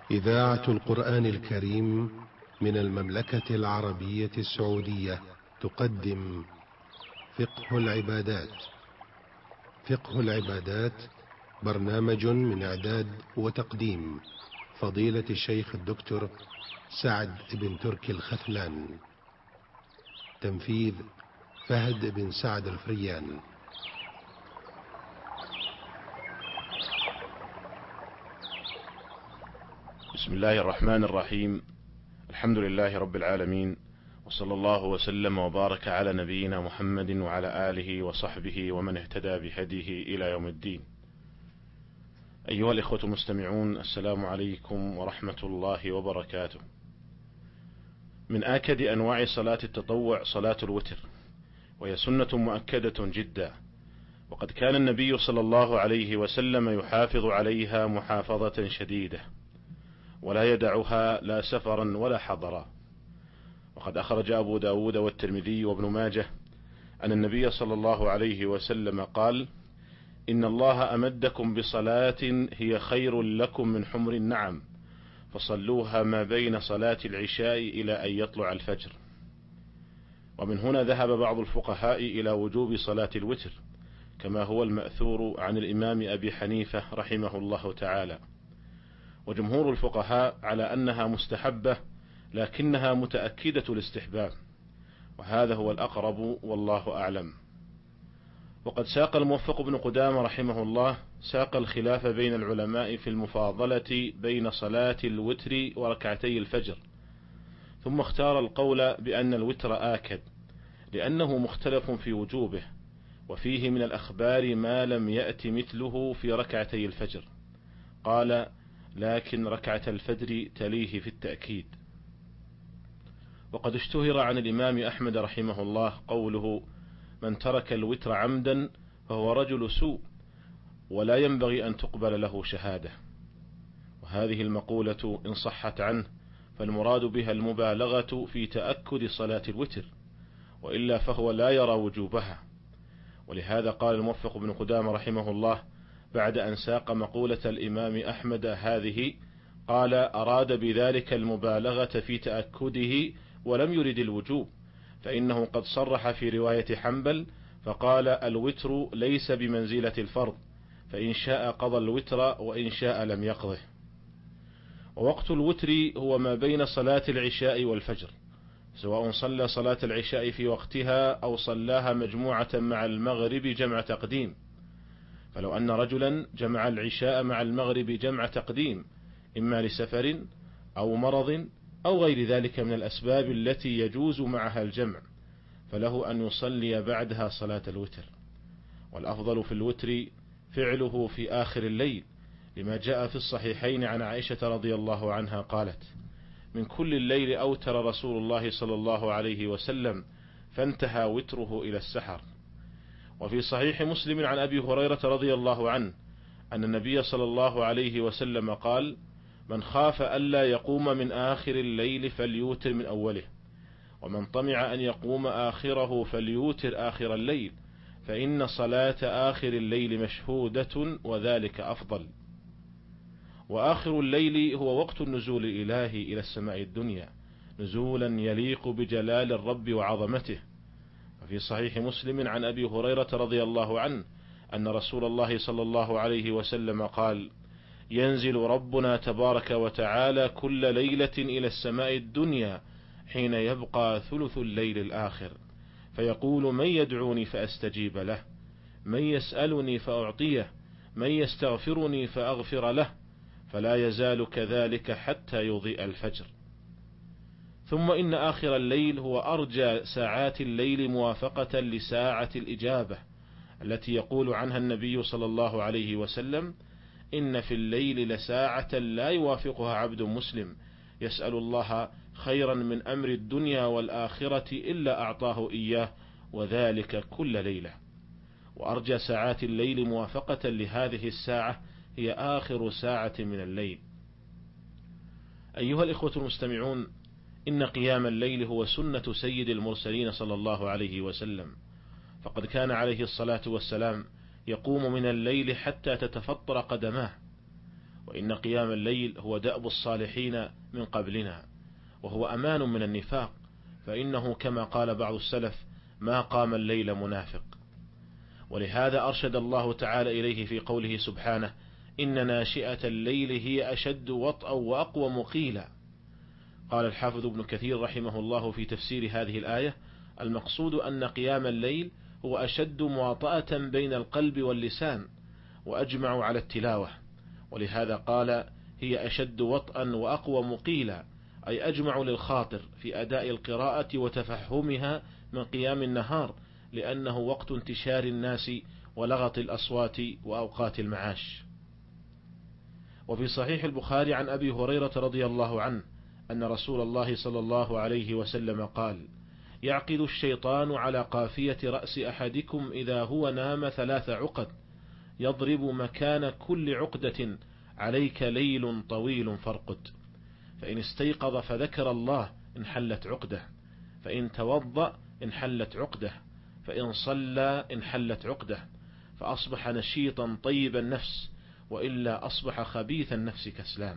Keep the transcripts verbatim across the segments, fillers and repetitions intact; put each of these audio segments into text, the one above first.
إذاعة القرآن الكريم من المملكة العربية السعودية تقدم فقه العبادات. فقه العبادات برنامج من إعداد وتقديم فضيلة الشيخ الدكتور سعد بن تركي الخثلان. تنفيذ فهد بن سعد الفريان. بسم الله الرحمن الرحيم. الحمد لله رب العالمين، وصلى الله وسلم وبارك على نبينا محمد وعلى آله وصحبه ومن اهتدى بهديه إلى يوم الدين. أيها الإخوة المستمعون، السلام عليكم ورحمة الله وبركاته. من آكد أنواع صلاة التطوع صلاة الوتر، وهي سنة مؤكدة جدا، وقد كان النبي صلى الله عليه وسلم يحافظ عليها محافظة شديدة، ولا يدعها لا سفرا ولا حضرا. وقد أخرج أبو داود والترمذي وابن ماجه أن النبي صلى الله عليه وسلم قال: إن الله أمدكم بصلاة هي خير لكم من حمر النعم، فصلوها ما بين صلاة العشاء إلى أن يطلع الفجر. ومن هنا ذهب بعض الفقهاء إلى وجوب صلاة الوتر، كما هو المأثور عن الإمام أبي حنيفة رحمه الله تعالى، وجمهور الفقهاء على أنها مستحبة لكنها متأكدة الاستحباب، وهذا هو الأقرب والله أعلم. وقد ساق الموفق بن قدامة رحمه الله ساق الخلاف بين العلماء في المفاضلة بين صلاة الوتر وركعتي الفجر، ثم اختار القول بأن الوتر آكد لأنه مختلف في وجوبه، وفيه من الأخبار ما لم يأت مثله في ركعتي الفجر. قال: لكن ركعة الفجر تليه في التأكيد. وقد اشتهر عن الإمام أحمد رحمه الله قوله: من ترك الوتر عمدا فهو رجل سوء، ولا ينبغي أن تقبل له شهادة. وهذه المقولة إن صحت عنه فالمراد بها المبالغة في تأكد صلاة الوتر، وإلا فهو لا يرى وجوبها. ولهذا قال الموفق بن قدامة رحمه الله بعد أن ساق مقولة الإمام أحمد هذه، قال: أراد بذلك المبالغة في تأكده ولم يرد الوجوب، فإنه قد صرح في رواية حنبل فقال: الوتر ليس بمنزلة الفرض، فإن شاء قضى الوتر وإن شاء لم يقضه. ووقت الوتر هو ما بين صلاة العشاء والفجر، سواء صلى صلاة العشاء في وقتها أو صلاها مجموعة مع المغرب جمع تقديم. فلو أن رجلا جمع العشاء مع المغرب جمع تقديم، إما لسفر أو مرض أو غير ذلك من الأسباب التي يجوز معها الجمع، فله أن يصلي بعدها صلاة الوتر. والأفضل في الوتر فعله في آخر الليل، لما جاء في الصحيحين عن عائشة رضي الله عنها قالت: من كل الليل أوتر رسول الله صلى الله عليه وسلم، فانتهى وتره إلى السحر. وفي صحيح مسلم عن أبي هريرة رضي الله عنه أن النبي صلى الله عليه وسلم قال: من خاف ألا يقوم من آخر الليل فليوتر من أوله، ومن طمع أن يقوم آخره فليوتر آخر الليل، فإن صلاة آخر الليل مشهودة وذلك أفضل. وآخر الليل هو وقت النزول الإلهي إلى السماء الدنيا، نزولا يليق بجلال الرب وعظمته. في صحيح مسلم عن أبي هريرة رضي الله عنه أن رسول الله صلى الله عليه وسلم قال: ينزل ربنا تبارك وتعالى كل ليلة إلى السماء الدنيا حين يبقى ثلث الليل الآخر، فيقول: من يدعوني فأستجيب له، من يسألني فأعطيه، من يستغفرني فأغفر له، فلا يزال كذلك حتى يضيء الفجر. ثم إن آخر الليل هو أرجى ساعات الليل موافقة لساعة الإجابة، التي يقول عنها النبي صلى الله عليه وسلم: إن في الليل لساعة لا يوافقها عبد مسلم يسأل الله خيرا من أمر الدنيا والآخرة إلا أعطاه إياه، وذلك كل ليلة. وأرجى ساعات الليل موافقة لهذه الساعة هي آخر ساعة من الليل. أيها الإخوة المستمعون، إن قيام الليل هو سنة سيد المرسلين صلى الله عليه وسلم، فقد كان عليه الصلاة والسلام يقوم من الليل حتى تتفطر قدماه، وإن قيام الليل هو دأب الصالحين من قبلنا، وهو أمان من النفاق، فإنه كما قال بعض السلف: ما قام الليل منافق. ولهذا أرشد الله تعالى إليه في قوله سبحانه: إن ناشئة الليل هي أشد وطئا وأقوم قيلا. قال الحافظ ابن كثير رحمه الله في تفسير هذه الآية: المقصود أن قيام الليل هو أشد مواطأة بين القلب واللسان، وأجمع على التلاوة، ولهذا قال: هي أشد وطئا وأقوم قيلا، أي أجمع للخاطر في أداء القراءة وتفهمها من قيام النهار، لأنه وقت انتشار الناس ولغط الأصوات وأوقات المعاش. وفي صحيح البخاري عن أبي هريرة رضي الله عنه أن رسول الله صلى الله عليه وسلم قال: يعقد الشيطان على قافية رأس أحدكم إذا هو نام ثلاث عقد، يضرب مكان كل عقدة: عليك ليل طويل فارقد، فإن استيقظ فذكر الله انحلت عقده، فإن توضأ انحلت عقده، فإن صلى انحلت عقده، فأصبح نشيطا طيب النفس، وإلا أصبح خبيث النفس كسلان.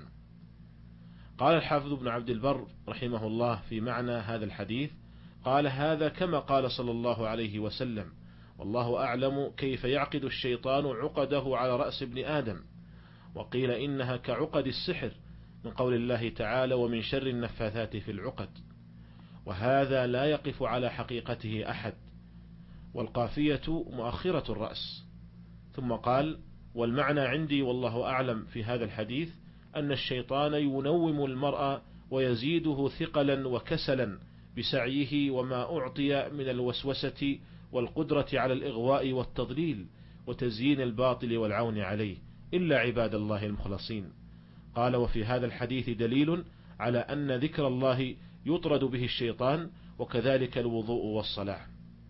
قال الحافظ ابن عبد البر رحمه الله في معنى هذا الحديث: قال: هذا كما قال صلى الله عليه وسلم، والله أعلم كيف يعقد الشيطان عقده على رأس ابن آدم. وقيل إنها كعقد السحر، من قول الله تعالى: ومن شر النفاثات في العقد. وهذا لا يقف على حقيقته أحد، والقافية مؤخرة الرأس. ثم قال: والمعنى عندي والله أعلم في هذا الحديث أن الشيطان ينوم المرء ويزيده ثقلا وكسلا بسعيه وما أعطي من الوسوسة والقدرة على الإغواء والتضليل وتزيين الباطل والعون عليه، إلا عباد الله المخلصين. قال: وفي هذا الحديث دليل على أن ذكر الله يطرد به الشيطان، وكذلك الوضوء والصلاة.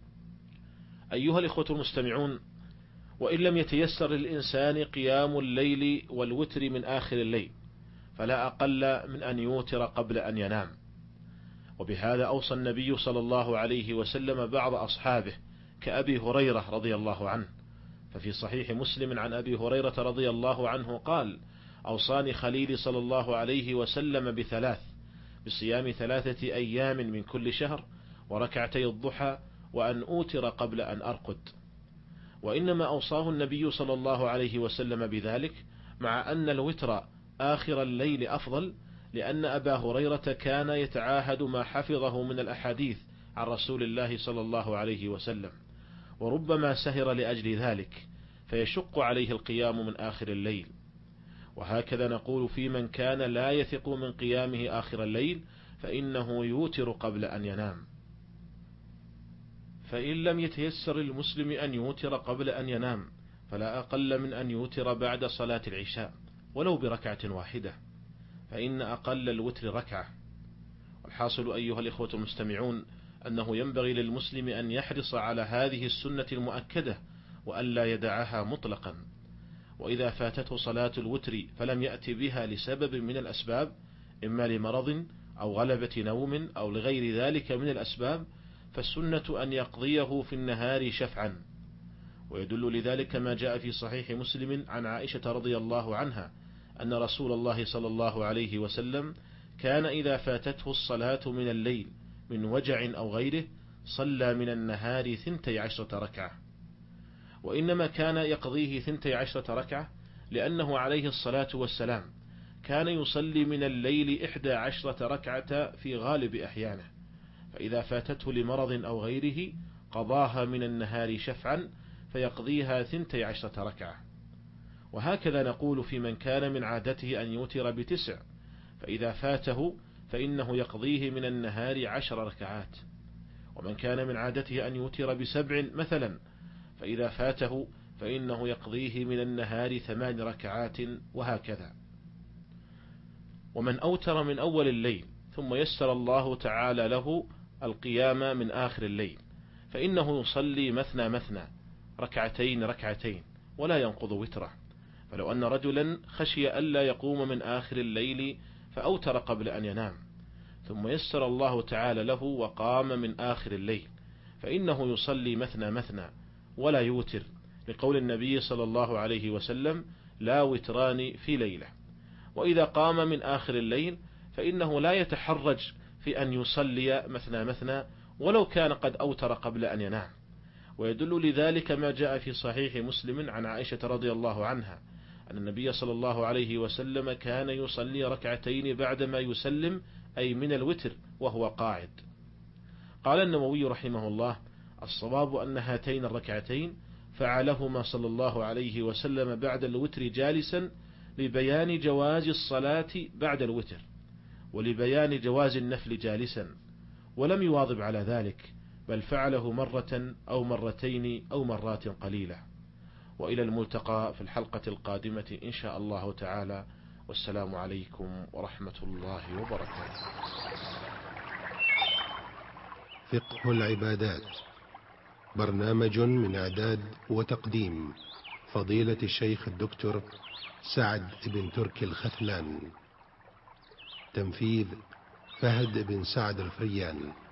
أيها الإخوة المستمعون، وإن لم يتيسر للإنسان قيام الليل والوتر من آخر الليل، فلا أقل من أن يوتر قبل أن ينام. وبهذا أوصى النبي صلى الله عليه وسلم بعض أصحابه كأبي هريرة رضي الله عنه، ففي صحيح مسلم عن أبي هريرة رضي الله عنه قال: أوصاني خليلي صلى الله عليه وسلم بثلاث: بصيام ثلاثة أيام من كل شهر، وركعتي الضحى، وأن أوتر قبل أن أرقد. وإنما أوصاه النبي صلى الله عليه وسلم بذلك مع أن الوتر آخر الليل أفضل، لأن أبا هريرة كان يتعاهد ما حفظه من الأحاديث عن رسول الله صلى الله عليه وسلم، وربما سهر لأجل ذلك فيشق عليه القيام من آخر الليل. وهكذا نقول في من كان لا يثق من قيامه آخر الليل، فإنه يوتر قبل أن ينام. فإن لم يتيسر للمسلم أن يوتر قبل أن ينام، فلا أقل من أن يوتر بعد صلاة العشاء ولو بركعة واحدة، فإن أقل الوتر ركعة. والحاصل أيها الإخوة المستمعون أنه ينبغي للمسلم أن يحرص على هذه السنة المؤكدة، وألا يدعها مطلقا. وإذا فاتته صلاة الوتر فلم يأتي بها لسبب من الأسباب، إما لمرض أو غلبة نوم أو لغير ذلك من الأسباب، فالسنة أن يقضيه في النهار شفعا. ويدل لذلك ما جاء في صحيح مسلم عن عائشة رضي الله عنها أن رسول الله صلى الله عليه وسلم كان إذا فاتته الصلاة من الليل من وجع أو غيره صلى من النهار ثنتي عشرة ركعة. وإنما كان يقضيه ثنتي عشرة ركعة لأنه عليه الصلاة والسلام كان يصلي من الليل إحدى عشرة ركعة في غالب أحيانه، فإذا فاتته لمرض أو غيره قضاها من النهار شفعا فيقضيها ثنتي عشرة ركعة. وهكذا نقول في من كان من عادته أن يوتر بتسع، فإذا فاته فإنه يقضيه من النهار عشر ركعات. ومن كان من عادته أن يوتر بسبع مثلا، فإذا فاته فإنه يقضيه من النهار ثمان ركعات، وهكذا. ومن أوتر من أول الليل ثم يسر الله تعالى له القيام من آخر الليل، فإنه يصلي مثنى مثنى ركعتين ركعتين ولا ينقض وتره. فلو أن رجلا خشي ألا يقوم من آخر الليل فأوتر قبل أن ينام، ثم يسر الله تعالى له وقام من آخر الليل، فإنه يصلي مثنى مثنى ولا يوتر، لقول النبي صلى الله عليه وسلم: لا وتران في ليلة. وإذا قام من آخر الليل فإنه لا يتحرج في أن يصلي مثنى مثنى ولو كان قد أوتر قبل أن ينام. ويدل لذلك ما جاء في صحيح مسلم عن عائشة رضي الله عنها أن النبي صلى الله عليه وسلم كان يصلي ركعتين بعدما يسلم، أي من الوتر، وهو قاعد. قال النووي رحمه الله: الصواب أن هاتين الركعتين فعلهما صلى الله عليه وسلم بعد الوتر جالسا لبيان جواز الصلاة بعد الوتر، ولبيان جواز النفل جالسا، ولم يواظب على ذلك، بل فعله مرة أو مرتين أو مرات قليلة. وإلى الملتقى في الحلقة القادمة إن شاء الله تعالى، والسلام عليكم ورحمة الله وبركاته. فقه العبادات، برنامج من إعداد وتقديم فضيلة الشيخ الدكتور سعد بن تركي الخثلان، تنفيذ فهد بن سعد الفريان.